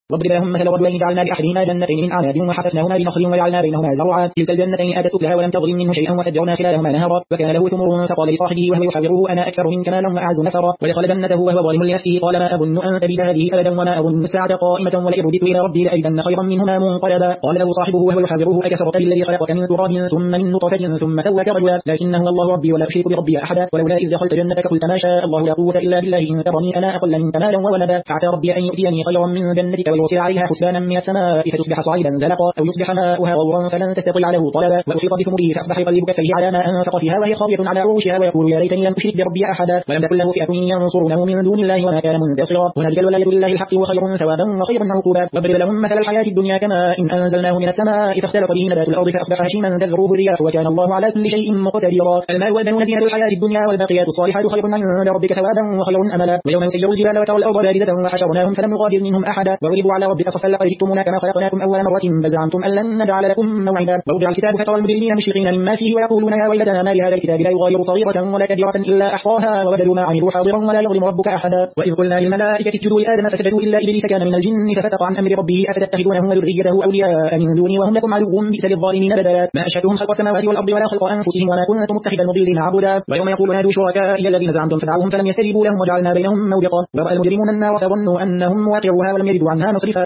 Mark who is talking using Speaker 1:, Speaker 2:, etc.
Speaker 1: واضرب لهم مثل رجلين جعلنا لأحدهما جنتين من أعناب وحففناهما بنخل وجعلنا بينهما زرعا كلتا الجنتين آتت أكلها ولم تظلم منه شيئا وفجرنا خلالهما نهرا وكان له ثمر فقال لصاحبه وهو يحاوره أنا أكثر منك مالا وأعز نفرا ودخل جنته وهو ظالم لنفسه قال ما أظن أن تبيد هذه أبدا وما أظن الساعة قائمة ولئن رددت إلى ربي لأجدن خيرا منهما منقلبا قال له صاحبه وهو يحاوره أكفرت بالذي خلقك من تراب ثم من نطفة ثم سواك رجلا لكنه الله ربي ولا أشرك بربي أحدا ولولا إذ دخلت جنتك قلت ما شاء الله لا قوة إلا بالله إن ترني أنا أقل منك مالا وولدا فعسى ربي أن يؤتيني خيرا من جنتك ويرسل عليها حسبانا من السماء فتصبح صعيدا زلقا أو يصبح ماؤها غورا فلن تستطيع له طلبا وأحيط بثمره فأصبح يقلب كفيه على ما أنفق فيها وهي خاوية على عروشها ويقول يا ليتني لم أشرك بربي أحدا ولم تكن له فئة ينصرونه من دون الله وما كان منتصرا هنالك الولاية لله الحق وخير ثوابا وخير عقوبا واضرب لهم مثل الحياة الدنيا كما إن أنزلناه من السماء فاختلط به نبات الأرض فأصبح هشيما تذروه الرياح وكان الله على كل شيء مقتدرا المال والبنون زينة الحياة الدنيا والباقيات الصالحات خير عند ربك ثوابا وخير أملا ويوم نسير الجبال وترى الأرض باردة وحشرناهم فلم نغادر منهم أحدا وغلبوا على ربك فقال لقد جئتمونا كما خلقناكم أول مرة بل زعمتم أن لن نجعل لكم موعدا ووضع الكتاب فترى المجرمين مشفقين مما فيه ويقولون يا ويلتنا ما لهذا الكتاب لا يغادر صغيرة ولا كبيرة إلا أحصاها ووجدوا ما عملوا حاضرا ولا يظلم ربك أحدا وإذ قلنا للملائكة اسجدوا لآدم فسجدوا إلا إبليس كان من الجن ففسق عن أمر ربه أفتتخذونه وذريته أولياء من دوني وهم لكم عدو بئس للظالمين بدلا ما أشهدتهم خلق السماوات والأرض ولا خلق أنفسهم وما كنت متخذ المضلين عبدا ويوم يقول نادوا شركائي الذين زعمتم فدعوهم فلم يستجيبوا لهم وجعلنا بينهم موبقا ورأى المجرمون النار فظنوا أنهم واقعوها ولم يجدوا عنها مصرفا